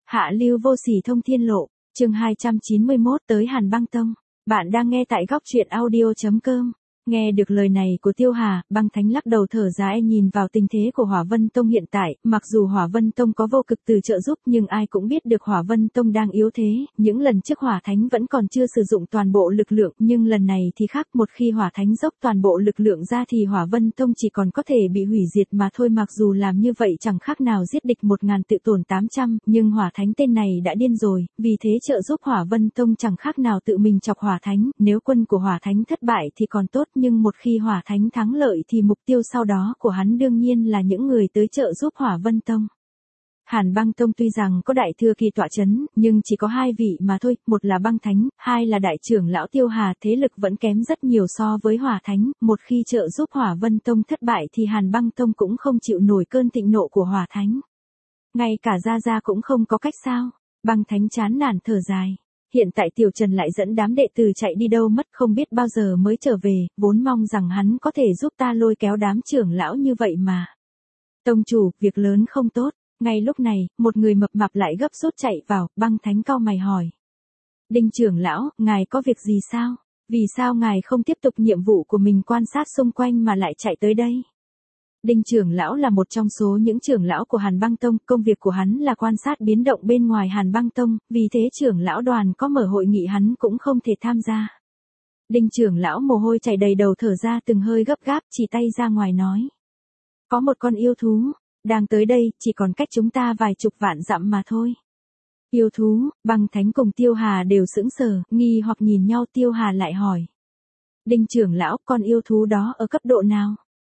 Hạ lưu vô sỉ thông thiên lộ, chương 291 tới Hàn Băng Tông. Bạn đang nghe tại góc truyện audio.com. Nghe được lời này của Tiêu Hà, Băng Thánh lắc đầu thở dài nhìn vào tình thế của Hỏa Vân Tông hiện tại, mặc dù Hỏa Vân Tông có vô cực từ trợ giúp nhưng ai cũng biết được Hỏa Vân Tông đang yếu thế, những lần trước Hỏa Thánh vẫn còn chưa sử dụng toàn bộ lực lượng, nhưng lần này thì khác, một khi Hỏa Thánh dốc toàn bộ lực lượng ra thì Hỏa Vân Tông chỉ còn có thể bị hủy diệt mà thôi, mặc dù làm như vậy chẳng khác nào giết địch 1000 tự tổn 800, nhưng Hỏa Thánh tên này đã điên rồi, vì thế trợ giúp Hỏa Vân Tông chẳng khác nào tự mình chọc Hỏa Thánh, nếu quân của Hỏa Thánh thất bại thì còn tốt, nhưng một khi Hỏa Thánh thắng lợi thì mục tiêu sau đó của hắn đương nhiên là những người tới trợ giúp Hỏa Vân Tông. Hàn Băng Tông tuy rằng có đại thừa kỳ tọa chấn, nhưng chỉ có 2 vị mà thôi, một là Băng Thánh, 2 là đại trưởng lão Tiêu Hà, thế lực vẫn kém rất nhiều so với Hỏa Thánh, một khi trợ giúp Hỏa Vân Tông thất bại thì Hàn Băng Tông cũng không chịu nổi cơn thịnh nộ của Hỏa Thánh. Ngay cả Gia cũng không có cách sao? Băng Thánh chán nản thở dài. Hiện tại Tiểu Trần lại dẫn đám đệ tử chạy đi đâu mất, không biết bao giờ mới trở về, vốn mong rằng hắn có thể giúp ta lôi kéo đám trưởng lão như vậy mà. Tông chủ, việc lớn không tốt. Ngay lúc này, một người mập mạp lại gấp rút chạy vào, Băng Thánh cau mày hỏi. Đinh trưởng lão, ngài có việc gì sao? Vì sao ngài không tiếp tục nhiệm vụ của mình quan sát xung quanh mà lại chạy tới đây? Đinh trưởng lão là một trong số những trưởng lão của Hàn Băng Tông, công việc của hắn là quan sát biến động bên ngoài Hàn Băng Tông, vì thế trưởng lão đoàn có mở hội nghị hắn cũng không thể tham gia. Đinh trưởng lão mồ hôi chảy đầy đầu thở ra từng hơi gấp gáp, chỉ tay ra ngoài nói. Có một con yêu thú, đang tới đây, chỉ còn cách chúng ta vài chục vạn dặm mà thôi. Yêu thú, Băng Thánh cùng Tiêu Hà đều sững sờ, nghi hoặc nhìn nhau. Tiêu Hà lại hỏi. Đinh trưởng lão, con yêu thú đó ở cấp độ nào?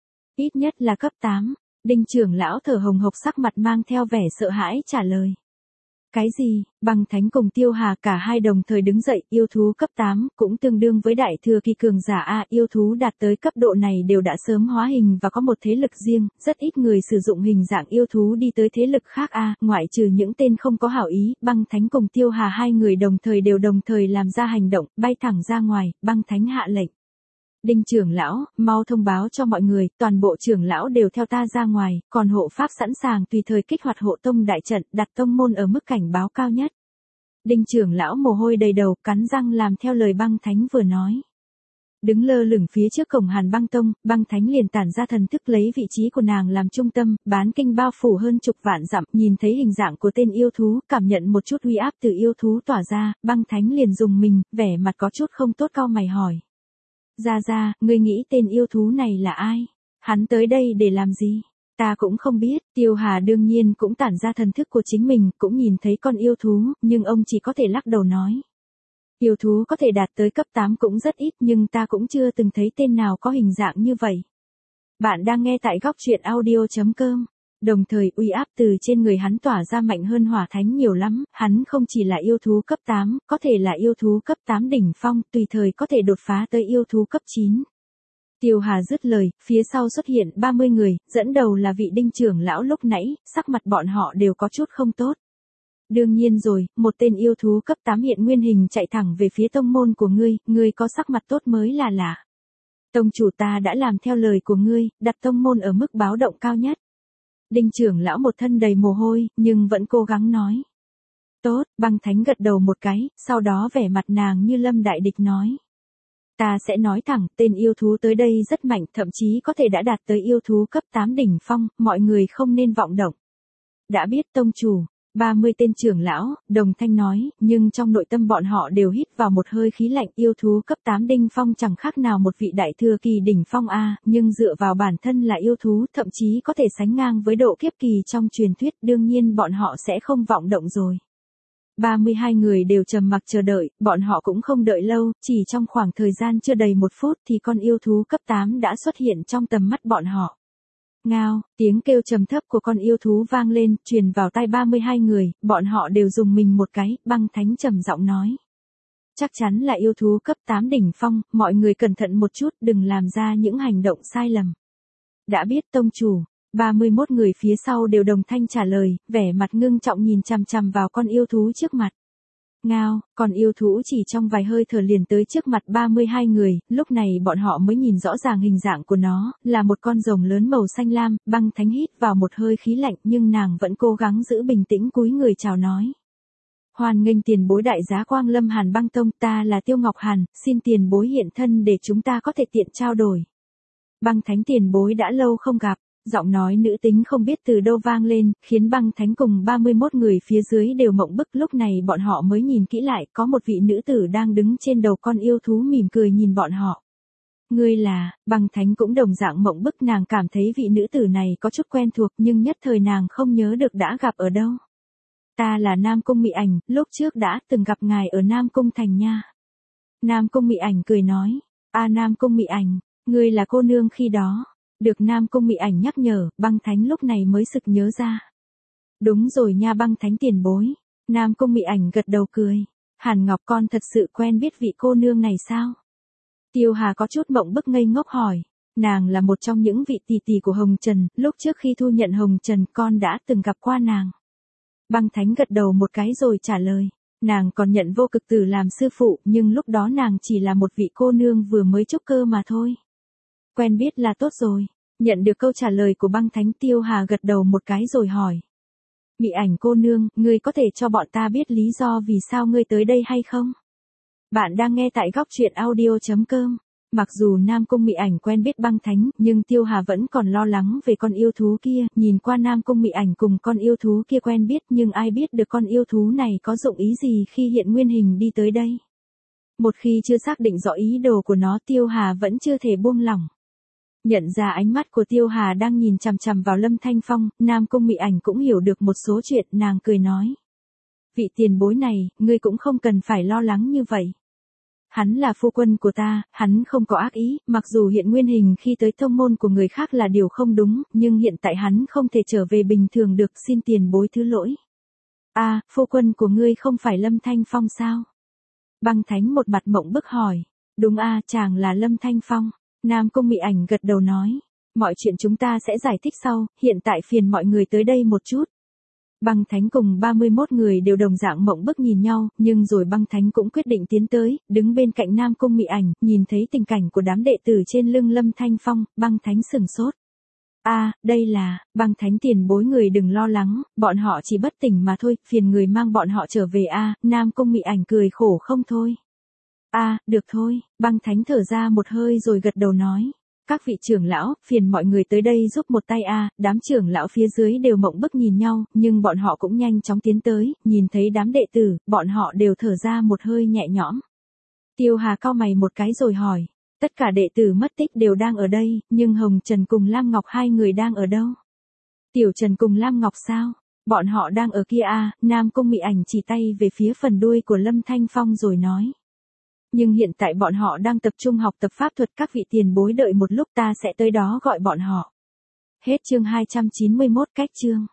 Ít nhất là cấp 8. Đinh trưởng lão thở hồng hộc, sắc mặt mang theo vẻ sợ hãi trả lời. Cái gì? Băng Thánh cùng Tiêu Hà cả hai đồng thời đứng dậy. Yêu thú cấp 8 cũng tương đương với đại thừa kỳ cường giả a, yêu thú đạt tới cấp độ này đều đã sớm hóa hình và có một thế lực riêng, rất ít người sử dụng hình dạng yêu thú đi tới thế lực khác a, ngoại trừ những tên không có hảo ý. Băng Thánh cùng Tiêu Hà hai người đồng thời làm ra hành động, bay thẳng ra ngoài. Băng Thánh hạ lệnh. Đinh trưởng lão, mau thông báo cho mọi người, toàn bộ trưởng lão đều theo ta ra ngoài, còn hộ pháp sẵn sàng tùy thời kích hoạt hộ tông đại trận, đặt tông môn ở mức cảnh báo cao nhất. Đinh trưởng lão mồ hôi đầy đầu, cắn răng làm theo lời Băng Thánh vừa nói. Đứng lơ lửng phía trước cổng Hàn Băng Tông, Băng Thánh liền tản ra thần thức lấy vị trí của nàng làm trung tâm, bán kinh bao phủ hơn chục vạn dặm, nhìn thấy hình dạng của tên yêu thú, cảm nhận một chút uy áp từ yêu thú tỏa ra, Băng Thánh liền dùng mình, vẻ mặt có chút không tốt cau mày hỏi. Gia, ngươi nghĩ tên yêu thú này là ai? Hắn tới đây để làm gì? Ta cũng không biết. Tiêu Hà đương nhiên cũng tản ra thần thức của chính mình, cũng nhìn thấy con yêu thú, nhưng ông chỉ có thể lắc đầu nói. Yêu thú có thể đạt tới cấp 8 cũng rất ít, nhưng ta cũng chưa từng thấy tên nào có hình dạng như vậy. Bạn đang nghe tại góc truyện audio.com. Đồng thời uy áp từ trên người hắn tỏa ra mạnh hơn Hỏa Thánh nhiều lắm, hắn không chỉ là yêu thú cấp 8, có thể là yêu thú cấp 8 đỉnh phong, tùy thời có thể đột phá tới yêu thú cấp 9. Tiêu Hà dứt lời, phía sau xuất hiện 30 người, dẫn đầu là vị Đinh trưởng lão lúc nãy, sắc mặt bọn họ đều có chút không tốt. Đương nhiên rồi, một tên yêu thú cấp 8 hiện nguyên hình chạy thẳng về phía tông môn của ngươi có sắc mặt tốt mới là lạ. Tông chủ ta đã làm theo lời của ngươi, đặt tông môn ở mức báo động cao nhất. Đinh trưởng lão một thân đầy mồ hôi, nhưng vẫn cố gắng nói. Tốt, Băng Thánh gật đầu một cái, sau đó vẻ mặt nàng như lâm đại địch nói. Ta sẽ nói thẳng, tên yêu thú tới đây rất mạnh, thậm chí có thể đã đạt tới yêu thú cấp 8 đỉnh phong, mọi người không nên vọng động. Đã biết tông chủ. 30 tên trưởng lão, đồng thanh nói, nhưng trong nội tâm bọn họ đều hít vào một hơi khí lạnh. Yêu thú cấp 8 đỉnh phong chẳng khác nào một vị đại thừa kỳ đỉnh phong a, nhưng dựa vào bản thân là yêu thú, thậm chí có thể sánh ngang với độ kiếp kỳ trong truyền thuyết, đương nhiên bọn họ sẽ không vọng động rồi. 32 người đều trầm mặc chờ đợi, bọn họ cũng không đợi lâu, chỉ trong khoảng thời gian chưa đầy 1 phút thì con yêu thú cấp 8 đã xuất hiện trong tầm mắt bọn họ. Ngao, tiếng kêu trầm thấp của con yêu thú vang lên, truyền vào tai 32 người, bọn họ đều dùng mình một cái. Băng Thánh trầm giọng nói. Chắc chắn là yêu thú cấp 8 đỉnh phong, mọi người cẩn thận một chút, đừng làm ra những hành động sai lầm. Đã biết tông chủ. 31 người phía sau đều đồng thanh trả lời, vẻ mặt ngưng trọng nhìn chằm chằm vào con yêu thú trước mặt. Ngao, còn yêu thú chỉ trong vài hơi thở liền tới trước mặt 32 người, lúc này bọn họ mới nhìn rõ ràng hình dạng của nó, là một con rồng lớn màu xanh lam. Băng Thánh hít vào một hơi khí lạnh nhưng nàng vẫn cố gắng giữ bình tĩnh cúi người chào nói. Hoan nghênh tiền bối đại giá quang lâm Hàn Băng Tông, ta là Tiêu Ngọc Hàn, xin tiền bối hiện thân để chúng ta có thể tiện trao đổi. Băng Thánh tiền bối đã lâu không gặp, giọng nói nữ tính không biết từ đâu vang lên, khiến Băng Thánh cùng 31 người phía dưới đều mộng bức. Lúc này bọn họ mới nhìn kỹ lại, có một vị nữ tử đang đứng trên đầu con yêu thú mỉm cười nhìn bọn họ. Ngươi là, Băng Thánh cũng đồng dạng mộng bức, nàng cảm thấy vị nữ tử này có chút quen thuộc nhưng nhất thời nàng không nhớ được đã gặp ở đâu. Ta là Nam Cung Mị Ảnh, lúc trước đã từng gặp ngài ở Nam Cung Thành nha. Nam Cung Mị Ảnh cười nói, Nam Cung Mị Ảnh, ngươi là cô nương khi đó. Được Nam Cung Mị Ảnh nhắc nhở, Băng Thánh lúc này mới sực nhớ ra. Đúng rồi nha Băng Thánh tiền bối. Nam Cung Mị Ảnh gật đầu cười. Hàn Ngọc con thật sự quen biết vị cô nương này sao? Tiêu Hà có chút mộng bức ngây ngốc hỏi. Nàng là một trong những vị tỷ tỷ của Hồng Trần, lúc trước khi thu nhận Hồng Trần con đã từng gặp qua nàng. Băng Thánh gật đầu một cái rồi trả lời. Nàng còn nhận Vô Cực Tử làm sư phụ, nhưng lúc đó nàng chỉ là một vị cô nương vừa mới trúc cơ mà thôi. Quen biết là tốt rồi. Nhận được câu trả lời của Băng Thánh, Tiêu Hà gật đầu một cái rồi hỏi. Mị Ảnh cô nương, ngươi có thể cho bọn ta biết lý do vì sao ngươi tới đây hay không? Bạn đang nghe tại góc truyện audio.com. Mặc dù Nam Cung Mị Ảnh quen biết Băng Thánh, nhưng Tiêu Hà vẫn còn lo lắng về con yêu thú kia. Nhìn qua Nam Cung Mị Ảnh cùng con yêu thú kia quen biết, nhưng ai biết được con yêu thú này có dụng ý gì khi hiện nguyên hình đi tới đây. Một khi chưa xác định rõ ý đồ của nó, Tiêu Hà vẫn chưa thể buông lỏng. Nhận ra ánh mắt của Tiêu Hà đang nhìn chằm chằm vào Lâm Thanh Phong, Nam Cung Mị Ảnh cũng hiểu được một số chuyện, nàng cười nói. Vị tiền bối này, ngươi cũng không cần phải lo lắng như vậy. Hắn là phu quân của ta, hắn không có ác ý, mặc dù hiện nguyên hình khi tới tông môn của người khác là điều không đúng, nhưng hiện tại hắn không thể trở về bình thường được, xin tiền bối thứ lỗi. Phu quân của ngươi không phải Lâm Thanh Phong sao? Băng Thánh một mặt mộng bức hỏi. Đúng chàng là Lâm Thanh Phong. Nam Cung Mị Ảnh gật đầu nói. Mọi chuyện chúng ta sẽ giải thích sau, hiện tại phiền mọi người tới đây một chút. Băng Thánh cùng 31 người đều đồng dạng mộng bức nhìn nhau, nhưng rồi Băng Thánh cũng quyết định tiến tới, đứng bên cạnh Nam Cung Mị Ảnh, nhìn thấy tình cảnh của đám đệ tử trên lưng Lâm Thanh Phong, Băng Thánh sửng sốt. Đây là, Băng Thánh tiền bối, người đừng lo lắng, bọn họ chỉ bất tỉnh mà thôi, phiền người mang bọn họ trở về Nam Cung Mị Ảnh cười khổ không thôi. Được thôi, Băng Thánh thở ra một hơi rồi gật đầu nói. Các vị trưởng lão, phiền mọi người tới đây giúp một tay đám trưởng lão phía dưới đều mộng bức nhìn nhau, nhưng bọn họ cũng nhanh chóng tiến tới, nhìn thấy đám đệ tử, bọn họ đều thở ra một hơi nhẹ nhõm. Tiêu Hà cau mày một cái rồi hỏi. Tất cả đệ tử mất tích đều đang ở đây, nhưng Hồng Trần cùng Lam Ngọc hai người đang ở đâu? Tiểu Trần cùng Lam Ngọc sao? Bọn họ đang ở kia Nam Cung Mị Ảnh chỉ tay về phía phần đuôi của Lâm Thanh Phong rồi nói. Nhưng hiện tại bọn họ đang tập trung học tập pháp thuật, các vị tiền bối đợi một lúc, ta sẽ tới đó gọi bọn họ. Hết chương 291, cách chương.